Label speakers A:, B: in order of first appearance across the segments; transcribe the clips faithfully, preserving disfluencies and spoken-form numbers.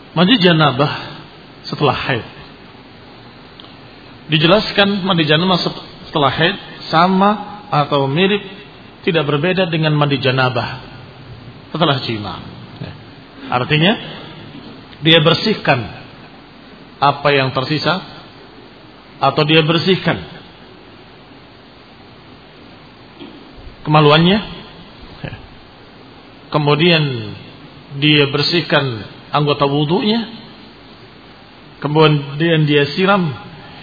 A: Mandi janabah setelah haid. Dijelaskan mandi janabah setelah haid sama atau mirip, tidak berbeda dengan mandi janabah setelah jima. Artinya dia bersihkan apa yang tersisa atau dia bersihkan kemaluannya, kemudian dia bersihkan anggota wudunya, kemudian dia siram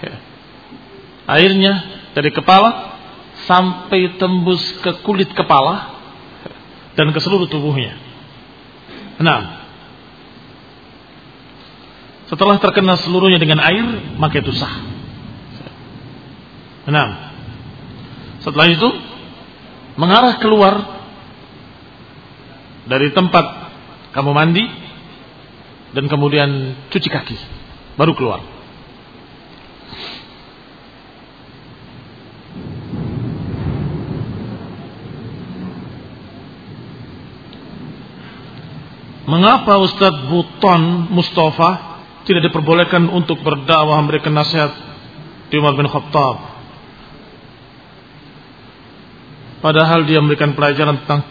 A: airnya dari kepala sampai tembus ke kulit kepala dan ke seluruh tubuhnya. Nah, setelah terkena seluruhnya dengan air, maka itu sah. Nah, setelah itu mengarah keluar dari tempat kamu mandi dan kemudian cuci kaki, baru keluar. Mengapa Ustadz Buton Mustafa tidak diperbolehkan untuk berdakwah, memberikan nasihat di Umar bin Khattab? Padahal dia memberikan pelajaran tentang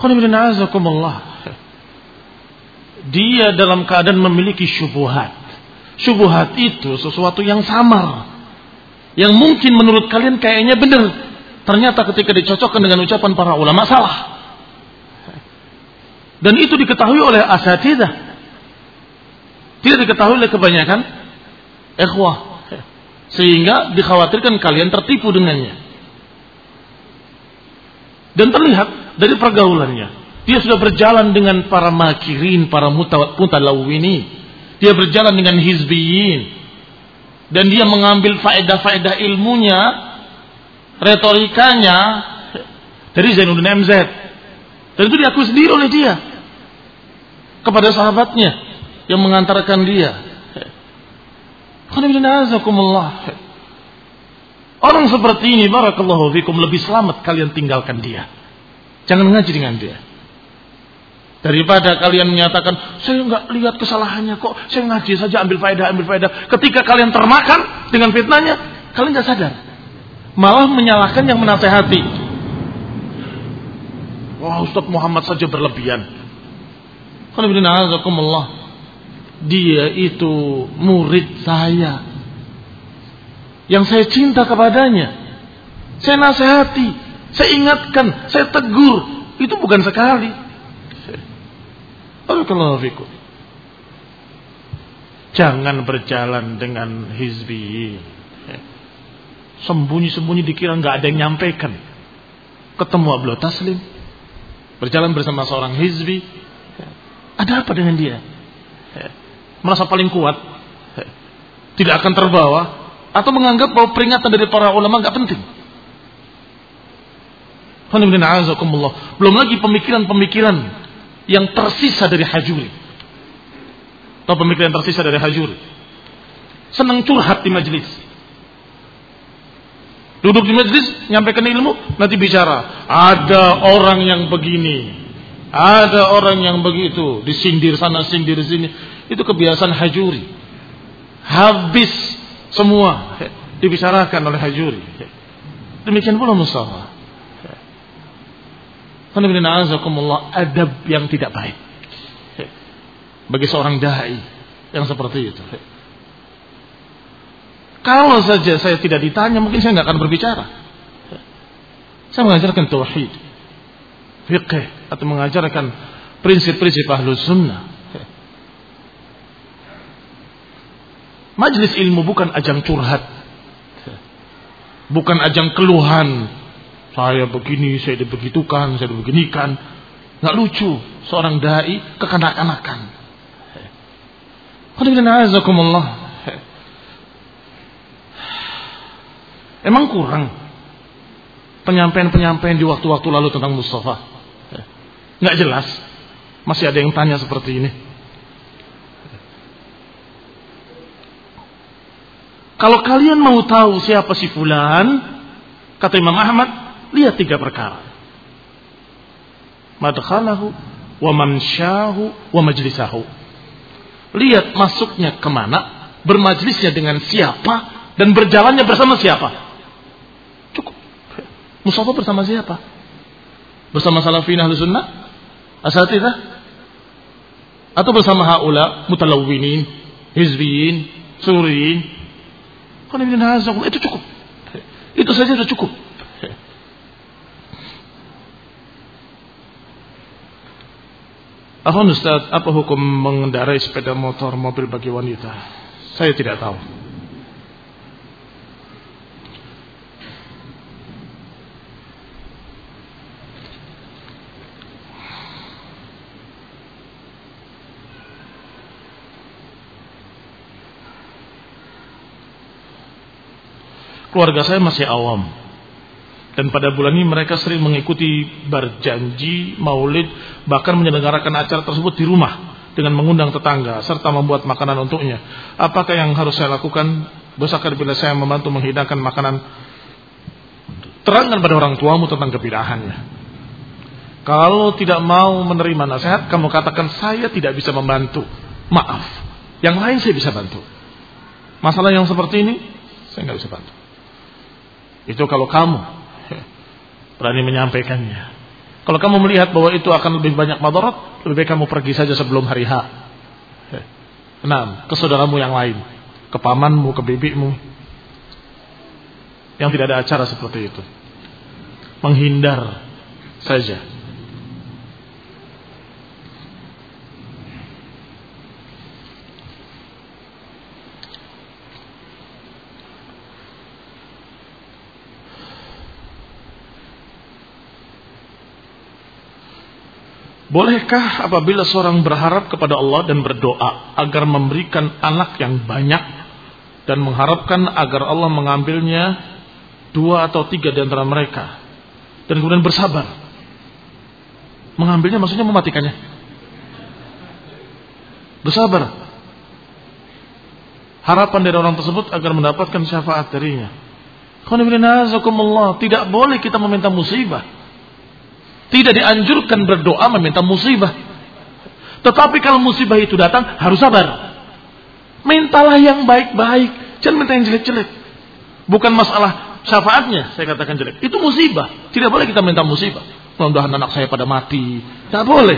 A: dia dalam keadaan memiliki syubhat. Syubhat itu sesuatu yang samar, yang mungkin menurut kalian kayaknya benar, ternyata ketika dicocokkan dengan ucapan para ulama salah. Dan itu diketahui oleh asatidzah, tidak diketahui oleh kebanyakan ikhwah, sehingga dikhawatirkan kalian tertipu dengannya. Dan terlihat dari pergaulannya, dia sudah berjalan dengan para makirin, para mutalawwinin, dia berjalan dengan hizbiyin, dan dia mengambil faedah-faedah ilmunya, retorikanya dari Zainuddin M Z. Dan itu diakui sendiri oleh dia kepada sahabatnya yang mengantarkan dia. Orang seperti ini, barakallahu fikum, lebih selamat kalian tinggalkan dia. Jangan ngaji dengan dia. Daripada kalian menyatakan, saya enggak lihat kesalahannya kok, saya ngaji saja, ambil faedah, ambil faedah. Ketika kalian termakan dengan fitnahnya, kalian enggak sadar, malah menyalahkan yang menasehati. Wah, Ustaz Muhammad saja berlebihan. Dia itu murid saya, yang saya cinta kepadanya. Saya nasihati, saya ingatkan, saya tegur. Itu bukan sekali. Barakallahu fikum. Jangan berjalan dengan hizbi. Sembunyi-sembunyi dikira nggak ada yang nyampaikan. Ketemu Abdul Taslim, berjalan bersama seorang hizbi. Ada apa dengan dia? Merasa paling kuat, tidak akan terbawa, atau menganggap bahwa peringatan dari para ulama nggak penting. Belum lagi pemikiran-pemikiran yang tersisa dari Hajuri, atau pemikiran yang tersisa dari Hajuri. Senang curhat di majelis, duduk di majelis, nyampaikan ilmu, nanti bicara. Ada orang yang begini, ada orang yang begitu, disindir sana, sindir sini. Itu kebiasaan Hajuri. Habis semua dibicarakan oleh Hajuri. Demikian pula Mustafa. Adab yang tidak baik bagi seorang dai yang seperti itu. Kalau saja saya tidak ditanya, mungkin saya nggak akan berbicara. Saya mengajarkan tauhid, fiqh, atau mengajarkan prinsip-prinsip Ahlus Sunnah. Majlis ilmu bukan ajang curhat, bukan ajang keluhan. Saya begini, saya dibegitukan, saya dibeginikan. Nggak lucu seorang dai kekanak-kanakan. Emang kurang penyampaian-penyampaian di waktu-waktu lalu tentang Mustafa? Nggak jelas. Masih ada yang tanya seperti ini. Kalau kalian mau tahu siapa si fulan, kata Imam Ahmad, lihat tiga perkara: madkhalahu, wa mamsyahu, wa majlisahu. Lihat masuknya kemana, bermajlisnya dengan siapa, dan berjalannya bersama siapa. Cukup. Musafa bersama siapa? Bersama salafin ahlu sunnah? Asatidzah? Atau bersama haula mutalawwinin, hizbiyin, suriyin? Itu cukup. Itu saja sudah cukup. Afwan Ustaz, apa hukum mengendarai sepeda motor mobil bagi wanita? Saya tidak tahu. Keluarga saya masih awam. Dan pada bulan ini mereka sering mengikuti berjanji, maulid, bahkan menyelenggarakan acara tersebut di rumah dengan mengundang tetangga serta membuat makanan untuknya. Apakah yang harus saya lakukan? Dosakah bila saya membantu menghidangkan makanan? Terangkan pada orang tuamu tentang kebidahannya. Kalau tidak mau menerima nasihat, kamu katakan saya tidak bisa membantu. Maaf, yang lain saya bisa bantu. Masalah yang seperti ini saya nggak bisa bantu. Itu kalau kamu berani menyampaikannya. Kalau kamu melihat bahwa itu akan lebih banyak madarat, lebih baik kamu pergi saja sebelum hari H. Nah, ke saudaramu yang lain, ke pamanmu, ke bibimu, yang tidak ada acara seperti itu. Menghindar saja. Bolehkah apabila seorang berharap kepada Allah dan berdoa agar memberikan anak yang banyak dan mengharapkan agar Allah mengambilnya dua atau tiga di antara mereka dan kemudian bersabar? Mengambilnya maksudnya mematikannya. Bersabar. Harapan dari orang tersebut agar mendapatkan syafaat darinya. Tidak boleh kita meminta musibah. Tidak dianjurkan berdoa meminta musibah. Tetapi kalau musibah itu datang, harus sabar. Mintalah yang baik-baik, jangan minta yang jelek-jelek. Bukan masalah syafaatnya, saya katakan jelek. Itu musibah. Tidak boleh kita minta musibah. Mudah-mudahan anak saya pada mati. Tidak boleh.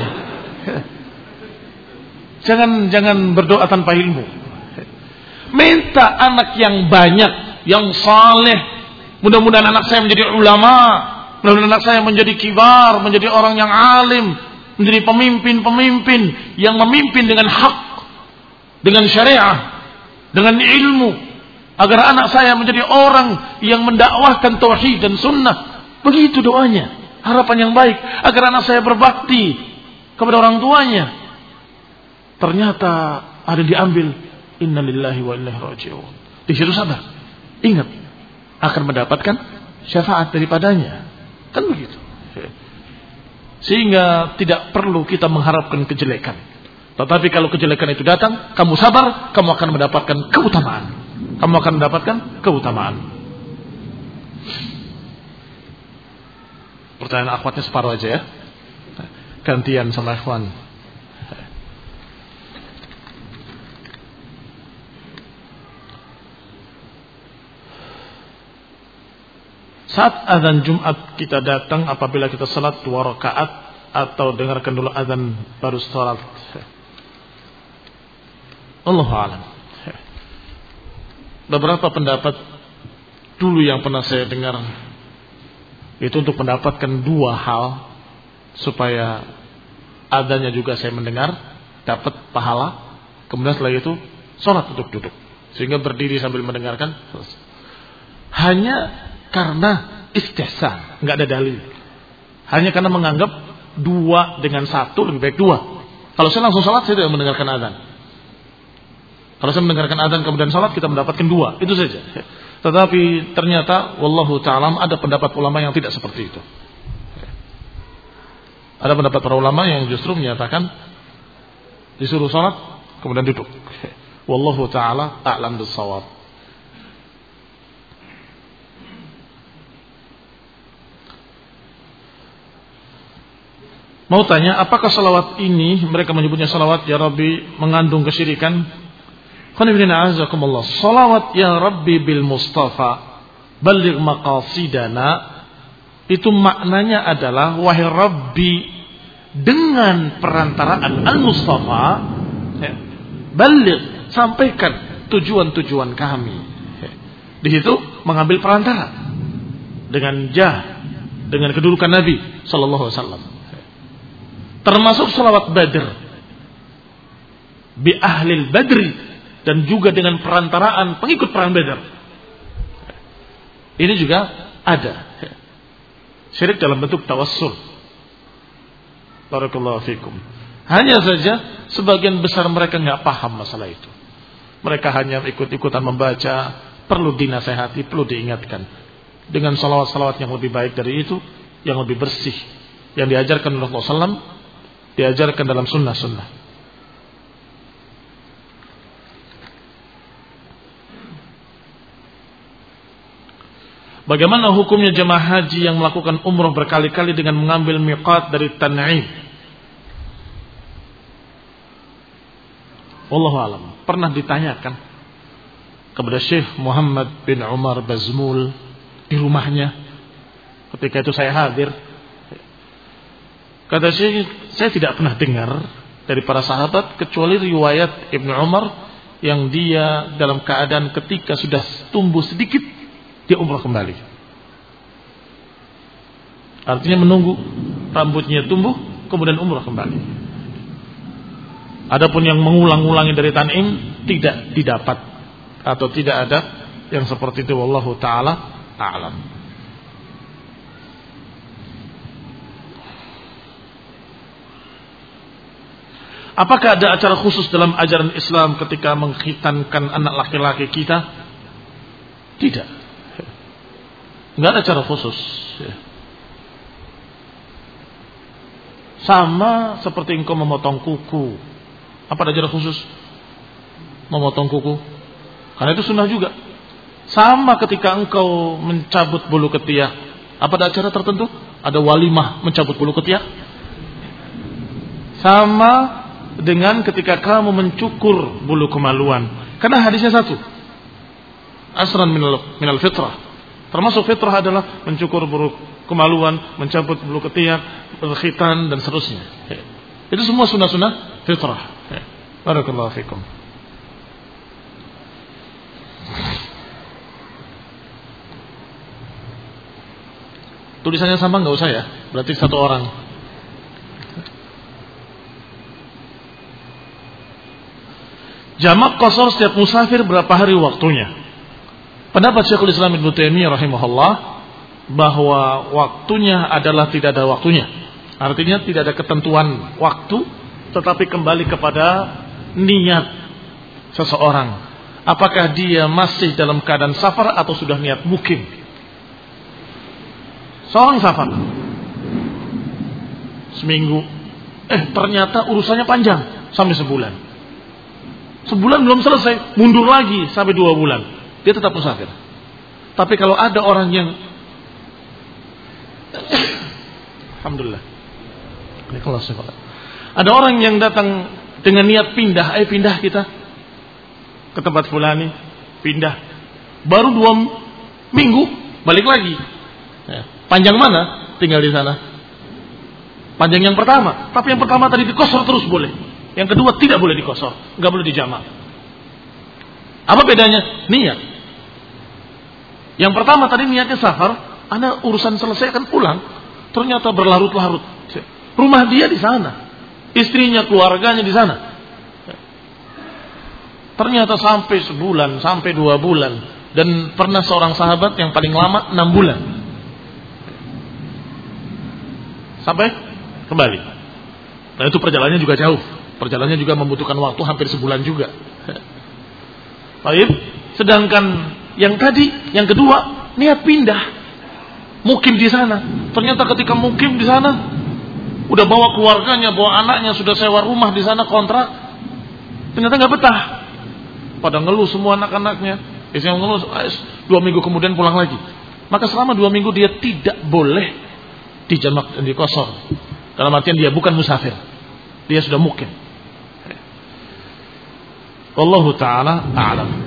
A: Jangan jangan berdoa tanpa ilmu. Minta anak yang banyak, yang saleh. Mudah-mudahan anak saya menjadi ulama. Mudah-mudahan anak saya menjadi kibar, menjadi orang yang alim, menjadi pemimpin-pemimpin yang memimpin dengan hak, dengan syariah, dengan ilmu, agar anak saya menjadi orang yang mendakwahkan tauhid dan sunnah. Begitu doanya, harapan yang baik agar anak saya berbakti kepada orang tuanya. Ternyata ada diambil, innalillahi wa inna ilaihi raji'un. Di situ sabar, ingat akan mendapatkan syafaat daripadanya. Kan begitu. Sehingga tidak perlu kita mengharapkan kejelekan. Tetapi kalau kejelekan itu datang, kamu sabar, kamu akan mendapatkan keutamaan. Kamu akan mendapatkan keutamaan. Pertanyaan akhwatnya separuh aja ya. Gantian sama ikhwan. Saat azan Jumat kita datang apabila kita salat dua rakaat atau dengarkan dulu azan baru salat. Allahu a'lam. Beberapa pendapat dulu yang pernah saya dengar itu untuk mendapatkan dua hal, supaya azannya juga saya mendengar, dapat pahala, kemudian setelah itu salat untuk duduk, sehingga berdiri sambil mendengarkan. Hanya karena istihsan, nggak ada dalil. Hanya karena menganggap dua dengan satu lebih baik dua. Kalau saya langsung salat, saya tidak mendengarkan azan. Kalau saya mendengarkan azan kemudian salat, kita mendapatkan dua, itu saja. Tetapi ternyata wallahu ta'ala ada pendapat ulama yang tidak seperti itu. Ada pendapat para ulama yang justru menyatakan disuruh salat kemudian duduk. Wallahu ta'ala a'lam bis-shawab. Mau tanya, apakah salawat ini mereka menyebutnya salawat ya Rabbi mengandung kesyirikan? Salawat ya Rabbi bil Mustafa baligh maqasidana, itu maknanya adalah wahai Rabbi dengan perantaraan Al-Mustafa, ya, baligh, sampaikan tujuan-tujuan kami. Ya. Di situ mengambil perantara dengan jah, dengan kedudukan Nabi sallallahu alaihi wasallam. Termasuk salawat Badr bi ahlil Badri, dan juga dengan perantaraan pengikut perang Badar. Ini juga ada syirik dalam bentuk tawassul. Barakallahu fikum. Hanya saja sebagian besar mereka nggak paham masalah itu. Mereka hanya ikut-ikutan membaca, perlu dinasehati, perlu diingatkan dengan salawat-salawat yang lebih baik dari itu, yang lebih bersih, yang diajarkan oleh Rasulullah sallallahu alaihi wasallam, diajarkan dalam sunnah-sunnah. Bagaimana hukumnya jemaah haji yang melakukan umrah berkali-kali dengan mengambil miqat dari Tan'im? Wallahu alam. Pernah ditanyakan kepada Syekh Muhammad bin Umar Bazmul di rumahnya. Ketika itu saya hadir. Kata Syekh, saya tidak pernah dengar dari para sahabat kecuali riwayat Ibnu Umar yang dia dalam keadaan ketika sudah tumbuh sedikit dia umrah kembali. Artinya menunggu rambutnya tumbuh kemudian umrah kembali. Adapun yang mengulang-ulangi dari Tan'im tidak didapat atau tidak ada yang seperti itu, wallahu taala a'lam. Apakah ada acara khusus dalam ajaran Islam ketika mengkhitankan anak laki-laki kita? Tidak. Enggak ada acara khusus. Sama seperti engkau memotong kuku. Apa ada acara khusus? Memotong kuku. Karena itu sunnah juga. Sama ketika engkau mencabut bulu ketiak. Apa ada acara tertentu? Ada walimah mencabut bulu ketiak. Sama dengan ketika kamu mencukur bulu kemaluan. Karena hadisnya satu. Asran minal, minal fitrah. Termasuk fitrah adalah mencukur bulu kemaluan, mencabut bulu ketiak, berkhitan dan seterusnya. Itu semua sunnah-sunnah fitrah. Barakallahu fikum. Tulisannya sama nggak usah ya, berarti satu orang. Jamak qasar setiap musafir berapa hari waktunya? Pendapat Syekhul Islam Ibnu Taimiyah rahimahullah bahwa waktunya adalah tidak ada waktunya. Artinya tidak ada ketentuan waktu, tetapi kembali kepada niat seseorang. Apakah dia masih dalam keadaan safar atau sudah niat mukim? Seorang safar seminggu, eh ternyata urusannya panjang sampai sebulan. Sebulan belum selesai, mundur lagi sampai dua bulan. Dia tetap musafir. Tapi kalau ada orang yang alhamdulillah, ini kelas sekolah. Ada orang yang datang dengan niat pindah, ayo pindah kita ke tempat fulani, pindah. Baru dua minggu balik lagi. Ya. Panjang mana tinggal di sana? Panjang yang pertama. Tapi yang pertama tadi dikosor terus boleh. Yang kedua tidak boleh dikosor, nggak boleh dijamak. Apa bedanya? Niat. Yang pertama tadi niatnya safar, Anda urusan selesai akan pulang. Ternyata berlarut-larut. Rumah dia di sana, istrinya, keluarganya di sana. Ternyata sampai sebulan, sampai dua bulan, dan pernah seorang sahabat yang paling lama enam bulan. Sampai kembali. Nah itu perjalanannya juga jauh. Perjalanannya juga membutuhkan waktu hampir sebulan juga. Baik. Sedangkan yang tadi, yang kedua, niat pindah, mukim di sana. Ternyata ketika mukim di sana, udah bawa keluarganya, bawa anaknya, sudah sewa rumah di sana kontrak. Ternyata nggak betah. Pada ngeluh semua anak-anaknya. Istri yang ngeluh, dua minggu kemudian pulang lagi. Maka selama dua minggu dia tidak boleh dijamak dan dikosor. Dalam artian dia bukan musafir. Dia sudah mukim. Wallahu ta'ala a'lam.